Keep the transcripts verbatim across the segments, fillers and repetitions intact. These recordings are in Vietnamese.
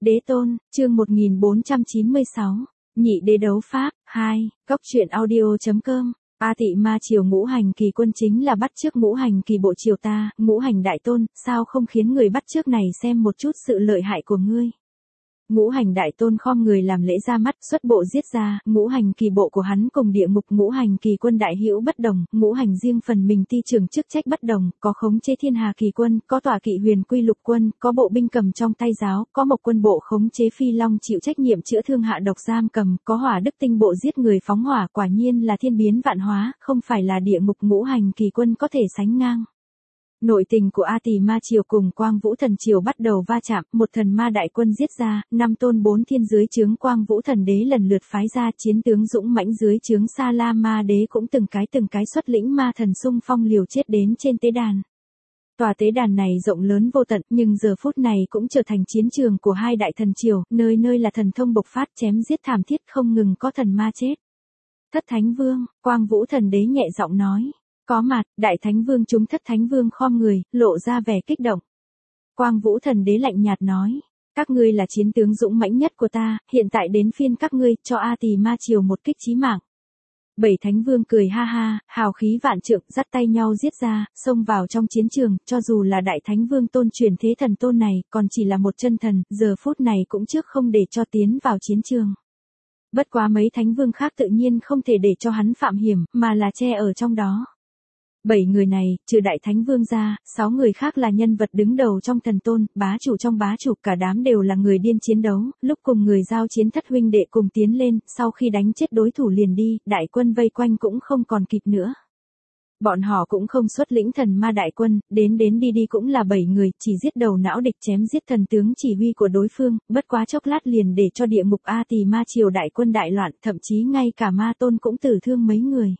Đế tôn, chương một nghìn bốn trăm chín mươi sáu, nhị đế đấu pháp, hai, cốc truyện audio.com. A Tị Ma Triều ngũ hành kỳ quân chính là bắt chước ngũ hành kỳ bộ triều ta, ngũ hành đại tôn, sao không khiến người bắt chước này xem một chút sự lợi hại của ngươi. Ngũ hành đại tôn khom người làm lễ ra mắt, xuất bộ giết ra, ngũ hành kỳ bộ của hắn cùng địa ngục ngũ hành kỳ quân đại hữu bất đồng, ngũ hành riêng phần mình ti trường chức trách bất đồng, có khống chế thiên hà kỳ quân, có tọa kỵ huyền quy lục quân, có bộ binh cầm trong tay giáo, có mộc quân bộ khống chế phi long chịu trách nhiệm chữa thương hạ độc giam cầm, có hỏa đức tinh bộ giết người phóng hỏa, quả nhiên là thiên biến vạn hóa, không phải là địa ngục ngũ hành kỳ quân có thể sánh ngang. Nội tình của A Tị Ma Triều cùng Quang Vũ Thần Triều bắt đầu va chạm, một thần ma đại quân giết ra, năm tôn bốn thiên dưới trướng Quang Vũ Thần Đế lần lượt phái ra, chiến tướng dũng mãnh dưới trướng Sa La Ma Đế cũng từng cái từng cái xuất lĩnh ma thần xung phong liều chết đến trên tế đàn. Tòa tế đàn này rộng lớn vô tận, nhưng giờ phút này cũng trở thành chiến trường của hai đại thần triều, nơi nơi là thần thông bộc phát chém giết thảm thiết, không ngừng có thần ma chết. Thất Thánh Vương, Quang Vũ Thần Đế nhẹ giọng nói. Có mặt, Đại Thánh Vương chúng Thất Thánh Vương khom người, lộ ra vẻ kích động. Quang Vũ Thần Đế lạnh nhạt nói, các ngươi là chiến tướng dũng mãnh nhất của ta, hiện tại đến phiên các ngươi, cho A Tị Ma Triều một kích chí mạng. Bảy Thánh Vương cười ha ha, hào khí vạn trượng, dắt tay nhau giết ra, xông vào trong chiến trường, cho dù là Đại Thánh Vương tôn truyền thế thần tôn này, còn chỉ là một chân thần, giờ phút này cũng trước không để cho tiến vào chiến trường. Bất quá mấy Thánh Vương khác tự nhiên không thể để cho hắn phạm hiểm, mà là che ở trong đó. Bảy người này, trừ Đại Thánh Vương ra, sáu người khác là nhân vật đứng đầu trong thần tôn, bá chủ trong bá chủ, cả đám đều là người điên chiến đấu, lúc cùng người giao chiến thất huynh đệ cùng tiến lên, sau khi đánh chết đối thủ liền đi, đại quân vây quanh cũng không còn kịp nữa. Bọn họ cũng không xuất lĩnh thần ma đại quân, đến đến đi đi cũng là bảy người, chỉ giết đầu não địch chém giết thần tướng chỉ huy của đối phương, bất quá chốc lát liền để cho địa ngục A Tị Ma Triều đại quân đại loạn, thậm chí ngay cả ma tôn cũng tử thương mấy người.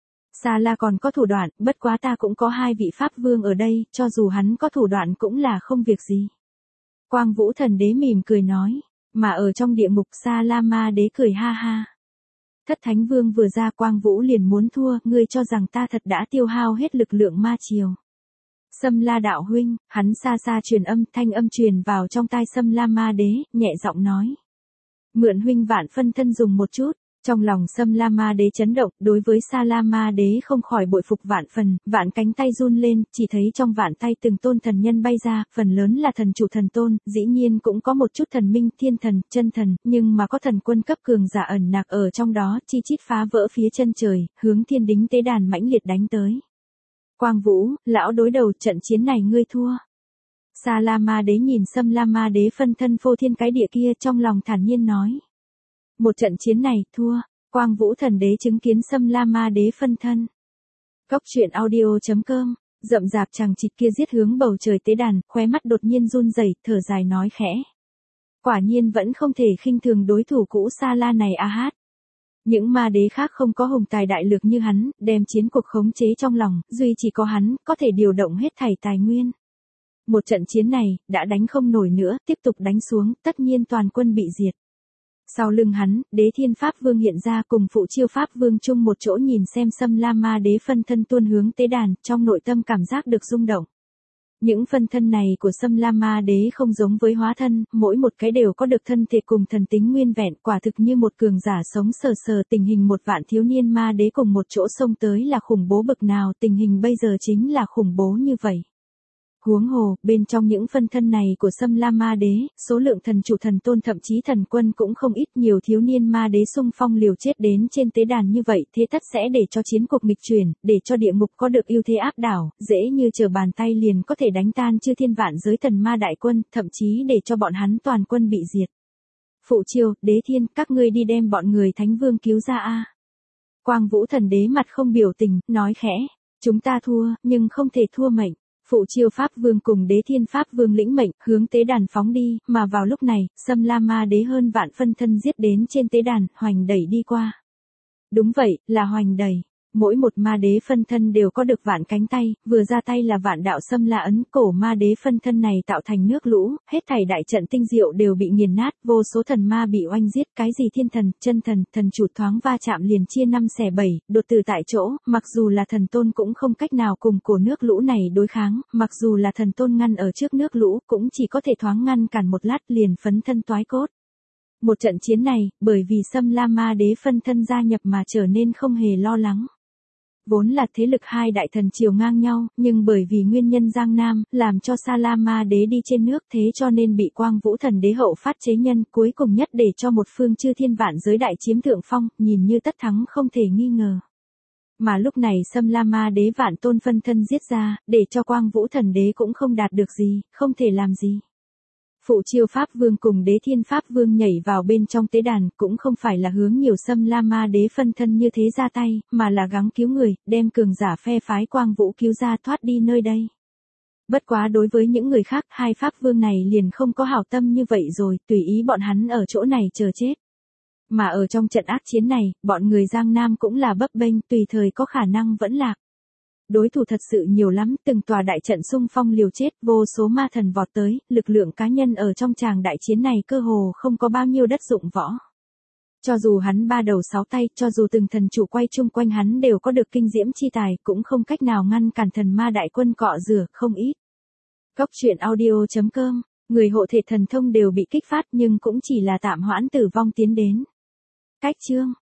Sa La còn có thủ đoạn, bất quá ta cũng có hai vị pháp vương ở đây, cho dù hắn có thủ đoạn cũng là không việc gì. Quang Vũ Thần Đế mỉm cười nói, mà ở trong địa ngục Sa La Ma Đế cười ha ha. Thất Thánh Vương vừa ra Quang Vũ liền muốn thua, ngươi cho rằng ta thật đã tiêu hao hết lực lượng ma triều. Sâm La đạo huynh, hắn xa xa truyền âm, thanh âm truyền vào trong tai Sâm La Ma Đế, nhẹ giọng nói. Mượn huynh vạn phân thân dùng một chút. Trong lòng Sâm La Ma Đế chấn động, đối với Sa La Ma Đế không khỏi bội phục vạn phần, vạn cánh tay run lên, chỉ thấy trong vạn tay từng tôn thần nhân bay ra, phần lớn là thần chủ thần tôn, dĩ nhiên cũng có một chút thần minh, thiên thần, chân thần, nhưng mà có thần quân cấp cường giả ẩn nặc ở trong đó, chi chít phá vỡ phía chân trời, hướng thiên đính tế đàn mãnh liệt đánh tới. Quang Vũ, lão đối đầu, trận chiến này ngươi thua. Sa La Ma Đế nhìn Sâm La Ma Đế phân thân phô thiên cái địa kia, trong lòng thản nhiên nói. Một trận chiến này, thua, Quang Vũ Thần Đế chứng kiến Sâm La Ma Đế phân thân. Cốc truyện audio.com, rậm rạp chằng chịt kia giết hướng bầu trời tế đàn, khóe mắt đột nhiên run rẩy, thở dài nói khẽ. Quả nhiên vẫn không thể khinh thường đối thủ cũ Sa La này a hát. Những ma đế khác không có hùng tài đại lược như hắn, đem chiến cuộc khống chế trong lòng, duy chỉ có hắn, có thể điều động hết thảy tài nguyên. Một trận chiến này, đã đánh không nổi nữa, tiếp tục đánh xuống, tất nhiên toàn quân bị diệt. Sau lưng hắn, Đế Thiên Pháp Vương hiện ra cùng Phụ Chiêu Pháp Vương chung một chỗ nhìn xem Sâm La Ma Đế phân thân tuôn hướng tế đàn, trong nội tâm cảm giác được rung động. Những phân thân này của Sâm La Ma Đế không giống với hóa thân, mỗi một cái đều có được thân thể cùng thần tính nguyên vẹn, quả thực như một cường giả sống sờ sờ, tình hình một vạn thiếu niên ma đế cùng một chỗ xông tới là khủng bố bực nào, tình hình bây giờ chính là khủng bố như vậy. Huống hồ, bên trong những phân thân này của Sâm La Ma Đế, số lượng thần chủ thần tôn thậm chí thần quân cũng không ít, nhiều thiếu niên ma đế xung phong liều chết đến trên tế đàn như vậy, thế tất sẽ để cho chiến cuộc nghịch chuyển, để cho địa ngục có được ưu thế áp đảo, dễ như trở bàn tay liền có thể đánh tan chư thiên vạn giới thần ma đại quân, thậm chí để cho bọn hắn toàn quân bị diệt. Phụ Chiêu, Đế Thiên, các ngươi đi đem bọn người Thánh Vương cứu ra a. Quang Vũ Thần Đế mặt không biểu tình, nói khẽ, chúng ta thua, nhưng không thể thua mệnh. Phụ Chiêu Pháp Vương cùng Đế Thiên Pháp Vương lĩnh mệnh, hướng tế đàn phóng đi, mà vào lúc này, Sâm La Ma Đế hơn vạn phân thân giết đến trên tế đàn, hoành đẩy đi qua. Đúng vậy, là hoành đẩy. Mỗi một ma đế phân thân đều có được vạn cánh tay, vừa ra tay là vạn đạo xâm la ấn, cổ ma đế phân thân này tạo thành nước lũ, hết thảy đại trận tinh diệu đều bị nghiền nát, vô số thần ma bị oanh giết, cái gì thiên thần, chân thần, thần chủ thoáng va chạm liền chia năm xẻ bảy, đột tử tại chỗ, mặc dù là thần tôn cũng không cách nào cùng cổ nước lũ này đối kháng, mặc dù là thần tôn ngăn ở trước nước lũ, cũng chỉ có thể thoáng ngăn cản một lát liền phấn thân toái cốt. Một trận chiến này, bởi vì Xâm La Ma Đế phân thân gia nhập mà trở nên không hề lo lắng. Vốn là thế lực hai đại thần triều ngang nhau, nhưng bởi vì nguyên nhân Giang Nam, làm cho Sa La Ma Đế đi trên nước, thế cho nên bị Quang Vũ Thần Đế hậu phát chế nhân, cuối cùng nhất để cho một phương chư thiên vạn giới đại chiếm thượng phong, nhìn như tất thắng không thể nghi ngờ. Mà lúc này Xâm La Ma Đế vạn tôn phân thân giết ra, để cho Quang Vũ Thần Đế cũng không đạt được gì, không thể làm gì. Phụ Chiêu Pháp Vương cùng Đế Thiên Pháp Vương nhảy vào bên trong tế đàn, cũng không phải là hướng nhiều Xâm La Ma Đế phân thân như thế ra tay, mà là gắng cứu người, đem cường giả phe phái Quang Vũ cứu ra thoát đi nơi đây. Bất quá đối với những người khác, hai Pháp Vương này liền không có hảo tâm như vậy rồi, tùy ý bọn hắn ở chỗ này chờ chết. Mà ở trong trận ác chiến này, bọn người Giang Nam cũng là bấp bênh, tùy thời có khả năng vẫn lạc. Đối thủ thật sự nhiều lắm, từng tòa đại trận xung phong liều chết, vô số ma thần vọt tới, lực lượng cá nhân ở trong tràng đại chiến này cơ hồ không có bao nhiêu đất dụng võ. Cho dù hắn ba đầu sáu tay, cho dù từng thần chủ quay chung quanh hắn đều có được kinh diễm chi tài, cũng không cách nào ngăn cản thần ma đại quân cọ rửa, không ít. Góc truyện audio chấm com, người hộ thể thần thông đều bị kích phát nhưng cũng chỉ là tạm hoãn tử vong tiến đến. Cách chương